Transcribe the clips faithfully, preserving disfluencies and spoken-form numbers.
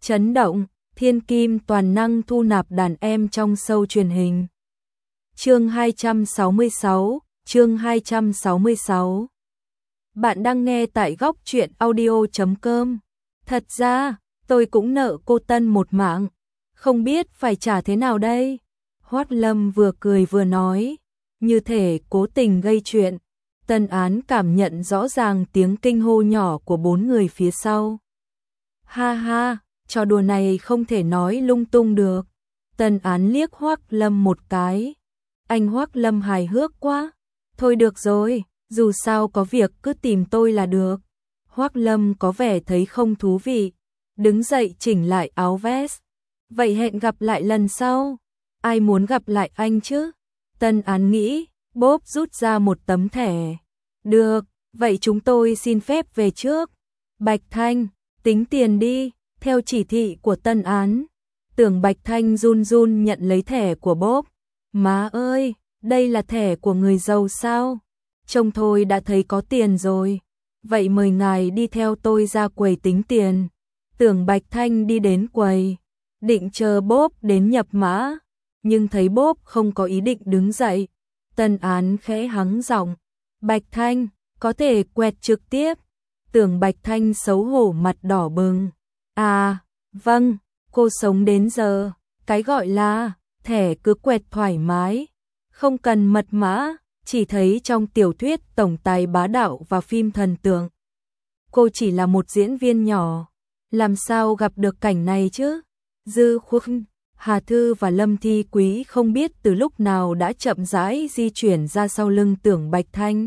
Chấn động, thiên kim toàn năng thu nạp đàn em trong show truyền hình. Chương hai trăm sáu mươi sáu, chương hai trăm sáu mươi sáu. Bạn đang nghe tại góc truyện audio chấm com. Thật ra, tôi cũng nợ cô Tân một mạng, không biết phải trả thế nào đây. Hoát Lâm vừa cười vừa nói, như thể cố tình gây chuyện. Tân Án cảm nhận rõ ràng tiếng kinh hô nhỏ của bốn người phía sau. Ha ha, trò đùa này không thể nói lung tung được. Tân Án liếc Hoắc Lâm một cái. Anh Hoắc Lâm hài hước quá. Thôi được rồi, dù sao có việc cứ tìm tôi là được. Hoắc Lâm có vẻ thấy không thú vị, đứng dậy chỉnh lại áo vest. Vậy hẹn gặp lại lần sau. Ai muốn gặp lại anh chứ? Tân Án nghĩ, Bob rút ra một tấm thẻ. Được, vậy chúng tôi xin phép về trước. Bạch Thanh, tính tiền đi, theo chỉ thị của Tân Án. Tưởng Bạch Thanh run run nhận lấy thẻ của Bob. Má ơi, đây là thẻ của người giàu sao? Trông thôi đã thấy có tiền rồi. Vậy mời ngài đi theo tôi ra quầy tính tiền. Tưởng Bạch Thanh đi đến quầy, định chờ Bob đến nhập mã, nhưng thấy Bob không có ý định đứng dậy. Tân Án khẽ hắng giọng, Bạch Thanh, có thể quẹt trực tiếp. Tưởng Bạch Thanh xấu hổ mặt đỏ bừng. À, vâng, cô sống đến giờ, cái gọi là thẻ cứ quẹt thoải mái, không cần mật mã, chỉ thấy trong tiểu thuyết tổng tài bá đạo và phim thần tượng. Cô chỉ là một diễn viên nhỏ, làm sao gặp được cảnh này chứ? Dư Khuất, Hà Thư và Lâm Thi Quý không biết từ lúc nào đã chậm rãi di chuyển ra sau lưng Tưởng Bạch Thanh.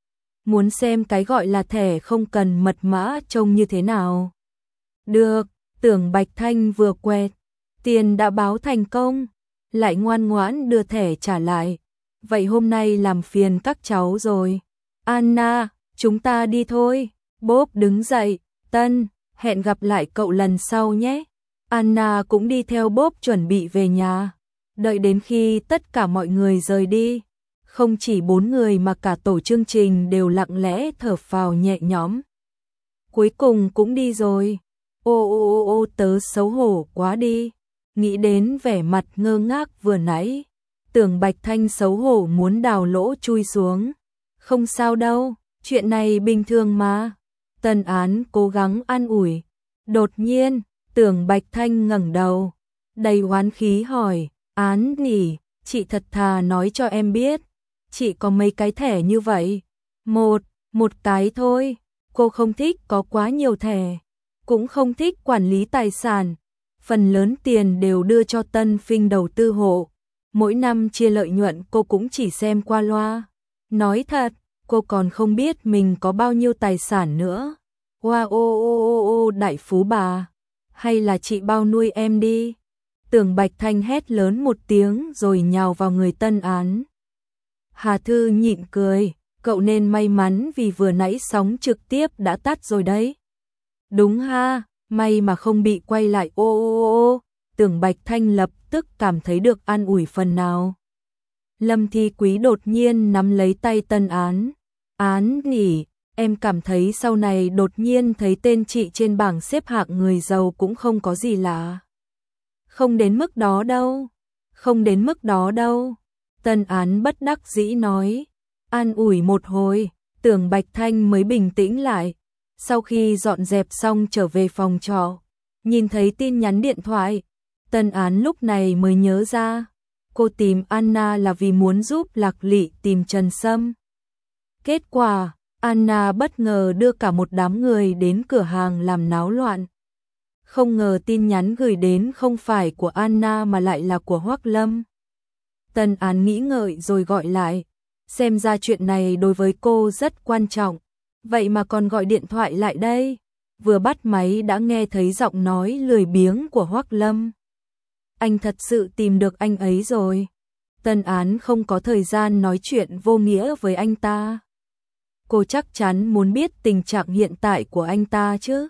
Muốn xem cái gọi là thẻ không cần mật mã trông như thế nào. Được, Tưởng Bạch Thanh vừa quẹt, tiền đã báo thành công, lại ngoan ngoãn đưa thẻ trả lại. Vậy hôm nay làm phiền các cháu rồi. Anna, chúng ta đi thôi. Bob đứng dậy, Tân, hẹn gặp lại cậu lần sau nhé. Anna cũng đi theo Bob chuẩn bị về nhà. Đợi đến khi tất cả mọi người rời đi, không chỉ bốn người mà cả tổ chương trình đều lặng lẽ thở phào nhẹ nhõm. Cuối cùng cũng đi rồi. Ô ô ô ô tớ xấu hổ quá đi. Nghĩ đến vẻ mặt ngơ ngác vừa nãy, Tưởng Bạch Thanh xấu hổ muốn đào lỗ chui xuống. Không sao đâu, chuyện này bình thường mà. Tân Án cố gắng an ủi. Đột nhiên, Tưởng Bạch Thanh ngẩng đầu, đầy oán khí hỏi, Án nhỉ, chị thật thà nói cho em biết, chị có mấy cái thẻ như vậy? Một, một cái thôi, cô không thích có quá nhiều thẻ, cũng không thích quản lý tài sản, phần lớn tiền đều đưa cho Tân Phinh đầu tư hộ, mỗi năm chia lợi nhuận cô cũng chỉ xem qua loa. Nói thật, cô còn không biết mình có bao nhiêu tài sản nữa. Wow, ô ô ô ô đại phú bà, hay là chị bao nuôi em đi. Tưởng Bạch Thanh hét lớn một tiếng rồi nhào vào người Tân Án. Hà Thư nhịn cười, cậu nên may mắn vì vừa nãy sóng trực tiếp đã tắt rồi đấy. Đúng ha, may mà không bị quay lại ô ô ô. Tưởng Bạch Thanh lập tức cảm thấy được an ủi phần nào. Lâm Thi Quý đột nhiên nắm lấy tay Tân Án. Án nhỉ, em cảm thấy sau này đột nhiên thấy tên chị trên bảng xếp hạng người giàu cũng không có gì lạ. Không đến mức đó đâu, không đến mức đó đâu. Tân Án bất đắc dĩ nói. An ủi một hồi, Tưởng Bạch Thanh mới bình tĩnh lại. Sau khi dọn dẹp xong trở về phòng trọ, nhìn thấy tin nhắn điện thoại, Tân Án lúc này mới nhớ ra. Cô tìm Anna là vì muốn giúp Lạc Lị tìm Trần Sâm. Kết quả, Anna bất ngờ đưa cả một đám người đến cửa hàng làm náo loạn. Không ngờ tin nhắn gửi đến không phải của Anna mà lại là của Hoắc Lâm. Tân Án nghĩ ngợi rồi gọi lại, xem ra chuyện này đối với cô rất quan trọng, vậy mà còn gọi điện thoại lại đây. Vừa bắt máy đã nghe thấy giọng nói lười biếng của Hoắc Lâm. Anh thật sự tìm được anh ấy rồi. Tân Án không có thời gian nói chuyện vô nghĩa với anh ta. Cô chắc chắn muốn biết tình trạng hiện tại của anh ta chứ.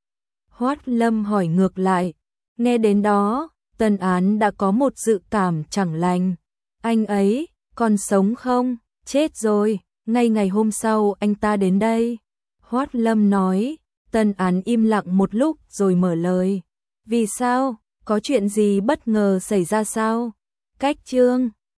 Hoắc Lâm hỏi ngược lại. Nghe đến đó, Tân Án đã có một dự cảm chẳng lành. Anh ấy, còn sống không? Chết rồi, ngay ngày hôm sau anh ta đến đây. Hoắc Lâm nói. Tân Án im lặng một lúc rồi mở lời. Vì sao? Có chuyện gì bất ngờ xảy ra sao? Cách chương